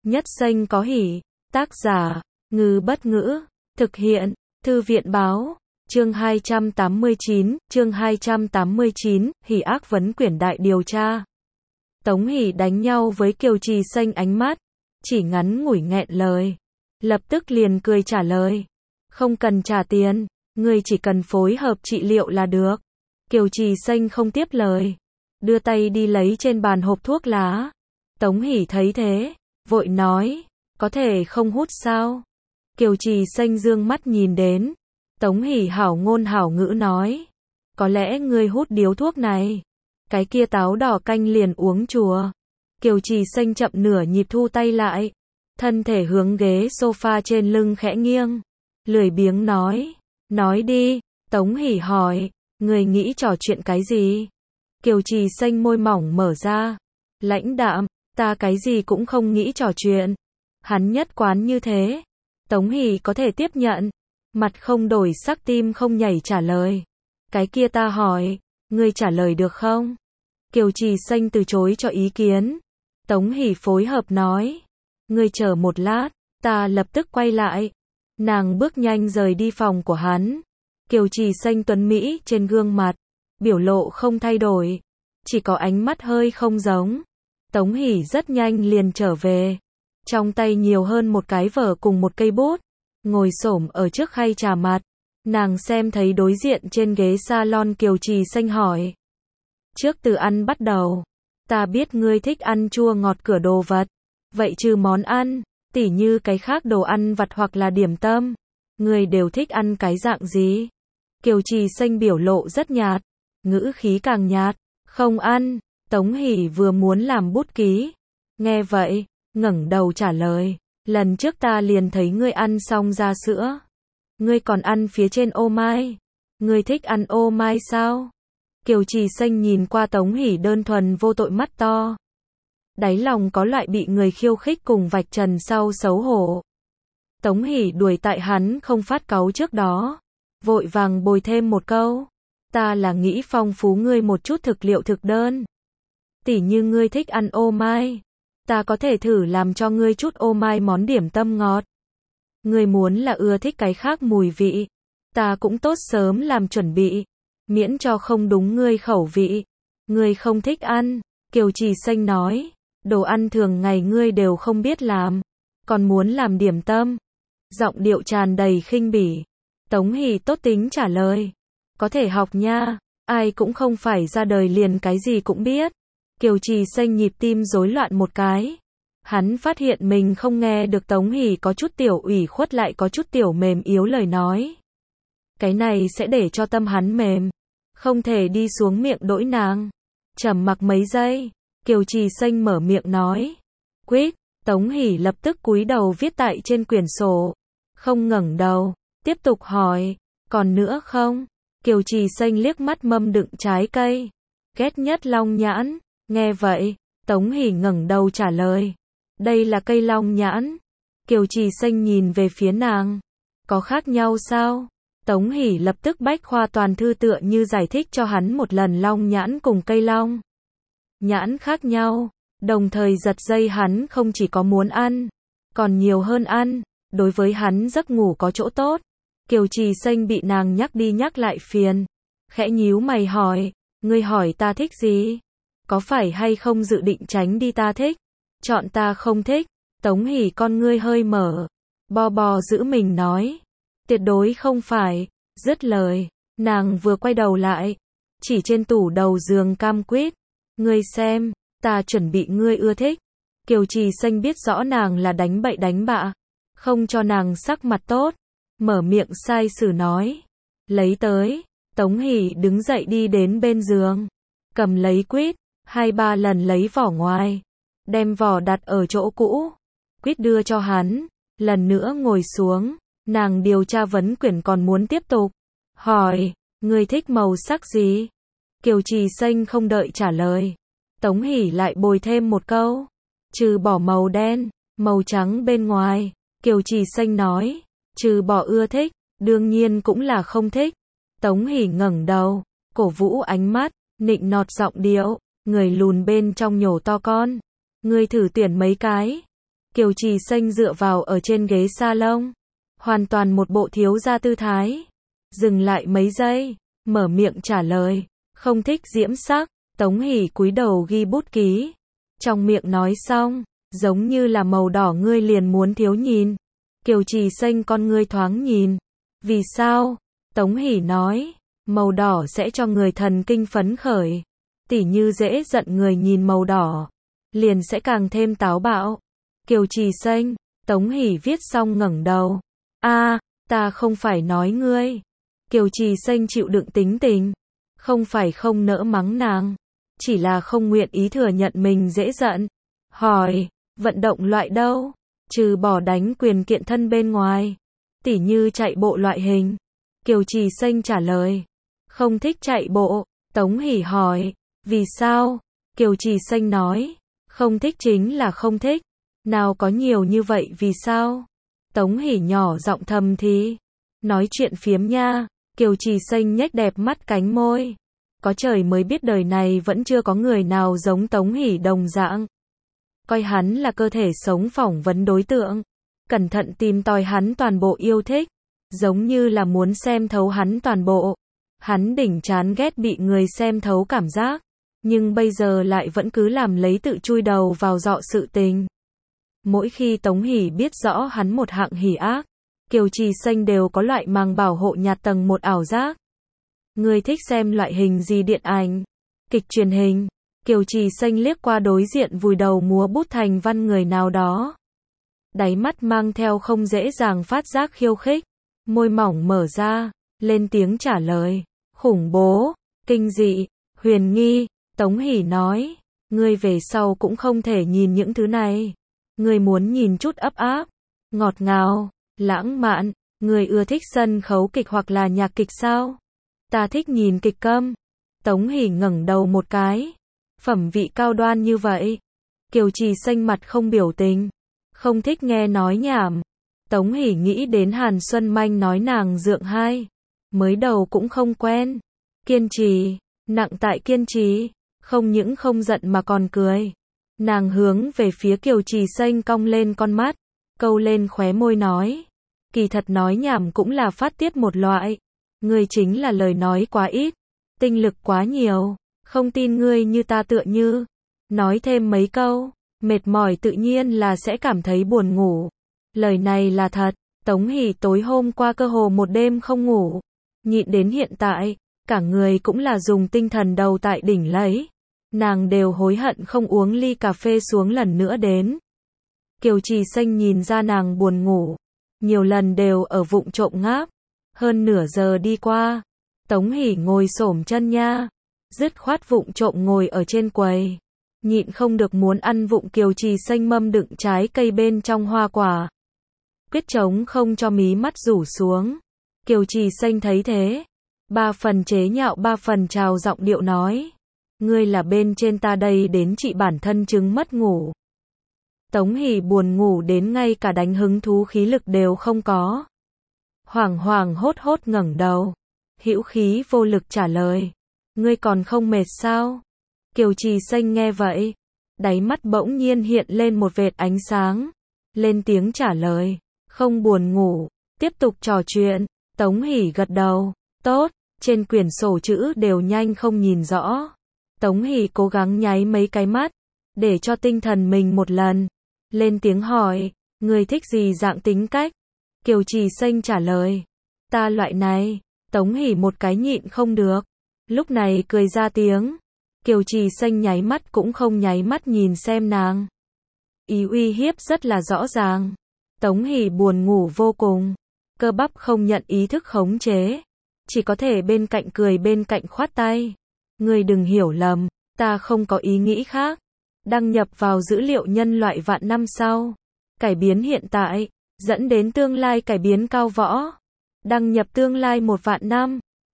Nhất danh có hỷ. Tác giả, Ngư Bất Ngữ. Thực hiện, Thư viện Báo. Chương 289, Hỷ ác vấn quyển đại điều tra. Tống Hỷ đánh nhau với Kiều Trì Xanh ánh mắt, chỉ ngắn ngủi nghẹn lời. Lập tức liền cười trả lời. Không cần trả tiền, ngươi chỉ cần phối hợp trị liệu là được. Kiều Trì Xanh không tiếp lời, đưa tay đi lấy trên bàn hộp thuốc lá. Tống Hỷ thấy thế, vội nói, có thể không hút sao? Kiều Trì Xanh dương mắt nhìn đến. Tống Hỷ hảo ngôn hảo ngữ nói, có lẽ ngươi hút điếu thuốc này. Cái kia táo đỏ canh liền uống chùa. Kiều Trì Xanh chậm nửa nhịp thu tay lại, thân thể hướng ghế sofa trên lưng khẽ nghiêng, lười biếng nói đi. Tống Hỷ hỏi, người nghĩ trò chuyện cái gì? Kiều Trì Xanh môi mỏng mở ra, lãnh đạm, ta cái gì cũng không nghĩ trò chuyện. Hắn nhất quán như thế. Tống Hỷ có thể tiếp nhận, mặt không đổi sắc tim không nhảy trả lời. Cái kia ta hỏi, ngươi trả lời được không? Kiều Trì Xanh từ chối cho ý kiến. Tống Hỷ phối hợp nói, ngươi chờ một lát, ta lập tức quay lại. Nàng bước nhanh rời đi phòng của hắn. Kiều Trì Xanh tuấn mỹ trên gương mặt, biểu lộ không thay đổi, chỉ có ánh mắt hơi không giống. Tống Hỷ rất nhanh liền trở về, trong tay nhiều hơn một cái vở cùng một cây bút, ngồi xổm ở trước khay trà mặt. Nàng xem thấy đối diện trên ghế salon Kiều Trì Xanh hỏi, trước từ ăn bắt đầu, ta biết ngươi thích ăn chua ngọt cửa đồ vật, vậy trừ món ăn, tỉ như cái khác đồ ăn vặt hoặc là điểm tâm, ngươi đều thích ăn cái dạng gì? Kiều Trì Xanh biểu lộ rất nhạt, ngữ khí càng nhạt, không ăn. Tống Hỷ vừa muốn làm bút ký, nghe vậy, ngẩng đầu trả lời, lần trước ta liền thấy ngươi ăn xong ra sữa. Ngươi còn ăn phía trên ô mai. Ngươi thích ăn ô mai sao? Kiều Trì Xanh nhìn qua Tống Hỷ đơn thuần vô tội mắt to. Đáy lòng có loại bị người khiêu khích cùng vạch trần sau xấu hổ. Tống Hỷ đuổi tại hắn không phát cáu trước đó, vội vàng bồi thêm một câu. Ta là nghĩ phong phú ngươi một chút thực liệu thực đơn. Tỉ như ngươi thích ăn ô mai, ta có thể thử làm cho ngươi chút ô mai món điểm tâm ngọt. Ngươi muốn là ưa thích cái khác mùi vị, ta cũng tốt sớm làm chuẩn bị, miễn cho không đúng ngươi khẩu vị. Ngươi không thích ăn, Kiều Trì Xanh nói, đồ ăn thường ngày ngươi đều không biết làm, còn muốn làm điểm tâm. Giọng điệu tràn đầy khinh bỉ. Tống Hỷ tốt tính trả lời, có thể học nha, ai cũng không phải ra đời liền cái gì cũng biết. Kiều Trì Xanh nhịp tim rối loạn một cái. Hắn phát hiện mình không nghe được Tống Hỷ có chút tiểu ủy khuất lại có chút tiểu mềm yếu lời nói. Cái này sẽ để cho tâm hắn mềm, không thể đi xuống miệng đỗi nàng. Trầm mặc mấy giây, Kiều Trì Xanh mở miệng nói, quýt. Tống Hỷ lập tức cúi đầu viết tại trên quyển sổ, không ngẩng đầu, tiếp tục hỏi, còn nữa không? Kiều Trì Xanh liếc mắt mâm đựng trái cây, ghét nhất long nhãn. Nghe vậy, Tống Hỷ ngẩng đầu trả lời, đây là cây long nhãn. Kiều Trì Xanh nhìn về phía nàng, có khác nhau sao? Tống Hỷ lập tức bách khoa toàn thư tựa như giải thích cho hắn một lần long nhãn cùng cây long nhãn khác nhau, đồng thời giật dây hắn không chỉ có muốn ăn, còn nhiều hơn ăn, đối với hắn giấc ngủ có chỗ tốt. Kiều Trì Xanh bị nàng nhắc đi nhắc lại phiền, khẽ nhíu mày hỏi, ngươi hỏi ta thích gì? Có phải hay không dự định tránh đi ta thích? Chọn ta không thích? Tống Hỷ con ngươi hơi mở, bò giữ mình nói, tuyệt đối không phải. Dứt lời, nàng vừa quay đầu lại, chỉ trên tủ đầu giường cam quýt, ngươi xem, ta chuẩn bị ngươi ưa thích. Kiều Trì Xanh biết rõ nàng là đánh bậy đánh bạ, không cho nàng sắc mặt tốt, mở miệng sai sử nói, lấy tới. Tống Hỷ đứng dậy đi đến bên giường, cầm lấy quýt, 2-3 lần lấy vỏ ngoài, đem vỏ đặt ở chỗ cũ, quýt đưa cho hắn, lần nữa ngồi xuống. Nàng điều tra vấn quyển còn muốn tiếp tục, hỏi, ngươi thích màu sắc gì? Kiều Trì Xanh không đợi trả lời, Tống Hỷ lại bồi thêm một câu, trừ bỏ màu đen, màu trắng bên ngoài. Kiều Trì Xanh nói, trừ bỏ ưa thích, đương nhiên cũng là không thích. Tống Hỷ ngẩng đầu, cổ vũ ánh mắt, nịnh nọt giọng điệu, người lùn bên trong nhổ to con. Ngươi thử tuyển mấy cái. Kiều Trì Xanh dựa vào ở trên ghế salon, hoàn toàn một bộ thiếu gia tư thái. Dừng lại mấy giây, mở miệng trả lời, không thích diễm sắc. Tống Hỷ cúi đầu ghi bút ký. Trong miệng nói xong, giống như là màu đỏ ngươi liền muốn thiếu nhìn. Kiều Trì Xanh con ngươi thoáng nhìn. Vì sao? Tống Hỷ nói, màu đỏ sẽ cho người thần kinh phấn khởi. Tỉ như dễ giận người nhìn màu đỏ, liền sẽ càng thêm táo bạo. Kiều Trì Xanh, Tống Hỷ viết xong ngẩng đầu. Ta không phải nói ngươi. Kiều Trì Xanh chịu đựng tính tình, không phải không nỡ mắng nàng, chỉ là không nguyện ý thừa nhận mình dễ giận. Hỏi, vận động loại đâu? Trừ bỏ đánh quyền kiện thân bên ngoài, tỉ như chạy bộ loại hình. Kiều Trì Xanh trả lời, không thích chạy bộ. Tống Hỷ hỏi, vì sao? Kiều Trì Xanh nói, không thích chính là không thích. Nào có nhiều như vậy vì sao? Tống Hỷ nhỏ giọng thầm thì, nói chuyện phiếm nha. Kiều Trì Xanh nhếch đẹp mắt cánh môi. Có trời mới biết đời này vẫn chưa có người nào giống Tống Hỷ đồng dạng. Coi hắn là cơ thể sống phỏng vấn đối tượng. Cẩn thận tìm tòi hắn toàn bộ yêu thích. Giống như là muốn xem thấu hắn toàn bộ. Hắn đỉnh chán ghét bị người xem thấu cảm giác. Nhưng bây giờ lại vẫn cứ làm lấy tự chui đầu vào dọ sự tình. Mỗi khi Tống Hỷ biết rõ hắn một hạng hỉ ác, Kiều Trì Xanh đều có loại màng bảo hộ nhạt tầng một ảo giác. Ngươi thích xem loại hình gì điện ảnh? Kịch truyền hình? Kiều Trì Xanh liếc qua đối diện vùi đầu múa bút thành văn người nào đó. Đáy mắt mang theo không dễ dàng phát giác khiêu khích. Môi mỏng mở ra, lên tiếng trả lời. Khủng bố, kinh dị, huyền nghi. Tống Hỷ nói, ngươi về sau cũng không thể nhìn những thứ này. Ngươi muốn nhìn chút ấp áp, ngọt ngào, lãng mạn. Ngươi ưa thích sân khấu kịch hoặc là nhạc kịch sao? Ta thích nhìn kịch câm. Tống Hỷ ngẩng đầu một cái. Phẩm vị cao đoan như vậy. Kiều Trì Xanh mặt không biểu tình, không thích nghe nói nhảm. Tống Hỷ nghĩ đến Hàn Xuân Manh nói nàng dượng hai, mới đầu cũng không quen. Kiên trì, nặng tại kiên trì, không những không giận mà còn cười. Nàng hướng về phía Kiều Trì Xanh cong lên con mắt, câu lên khóe môi nói, kỳ thật nói nhảm cũng là phát tiết một loại. Ngươi chính là lời nói quá ít, tinh lực quá nhiều, không tin ngươi như ta tựa như nói thêm mấy câu, mệt mỏi tự nhiên là sẽ cảm thấy buồn ngủ. Lời này là thật. Tống Hỷ tối hôm qua cơ hồ một đêm không ngủ, nhịn đến hiện tại, cả người cũng là dùng tinh thần đầu tại đỉnh lấy. Nàng đều hối hận không uống ly cà phê xuống lần nữa đến. Kiều Trì Xanh nhìn ra nàng buồn ngủ, nhiều lần đều ở vụng trộm ngáp. Hơn nửa giờ đi qua, Tống Hỷ ngồi xổm chân nha, dứt khoát vụng trộm ngồi ở trên quầy, nhịn không được muốn ăn vụng Kiều Trì Xanh mâm đựng trái cây bên trong hoa quả. Quyết chống không cho mí mắt rủ xuống. Kiều Trì Xanh thấy thế, ba phần chế nhạo ba phần trào giọng điệu nói, ngươi là bên trên ta đây đến trị bản thân chứng mất ngủ. Tống Hỷ buồn ngủ đến ngay cả đánh hứng thú khí lực đều không có. Hoảng hoảng hốt hốt ngẩng đầu, hữu khí vô lực trả lời, ngươi còn không mệt sao? Kiều Trì Xanh nghe vậy, đáy mắt bỗng nhiên hiện lên một vệt ánh sáng, lên tiếng trả lời, không buồn ngủ. Tiếp tục trò chuyện. Tống Hỷ gật đầu, tốt. Trên quyển sổ chữ đều nhanh không nhìn rõ. Tống Hỷ cố gắng nháy mấy cái mắt, để cho tinh thần mình một lần. Lên tiếng hỏi, người thích gì dạng tính cách? Kiều Trì Xanh trả lời, ta loại này. Tống Hỷ một cái nhịn không được, lúc này cười ra tiếng. Kiều Trì Xanh nháy mắt cũng không nháy mắt nhìn xem nàng. Ý uy hiếp rất là rõ ràng. Tống Hỷ buồn ngủ vô cùng, cơ bắp không nhận ý thức khống chế, chỉ có thể bên cạnh cười bên cạnh khoát tay. Ngươi đừng hiểu lầm, ta không có ý nghĩ khác. Đăng nhập vào dữ liệu nhân loại vạn năm sau, cải biến hiện tại, dẫn đến tương lai cải biến cao võ. Đăng nhập tương lai 1 vạn năm.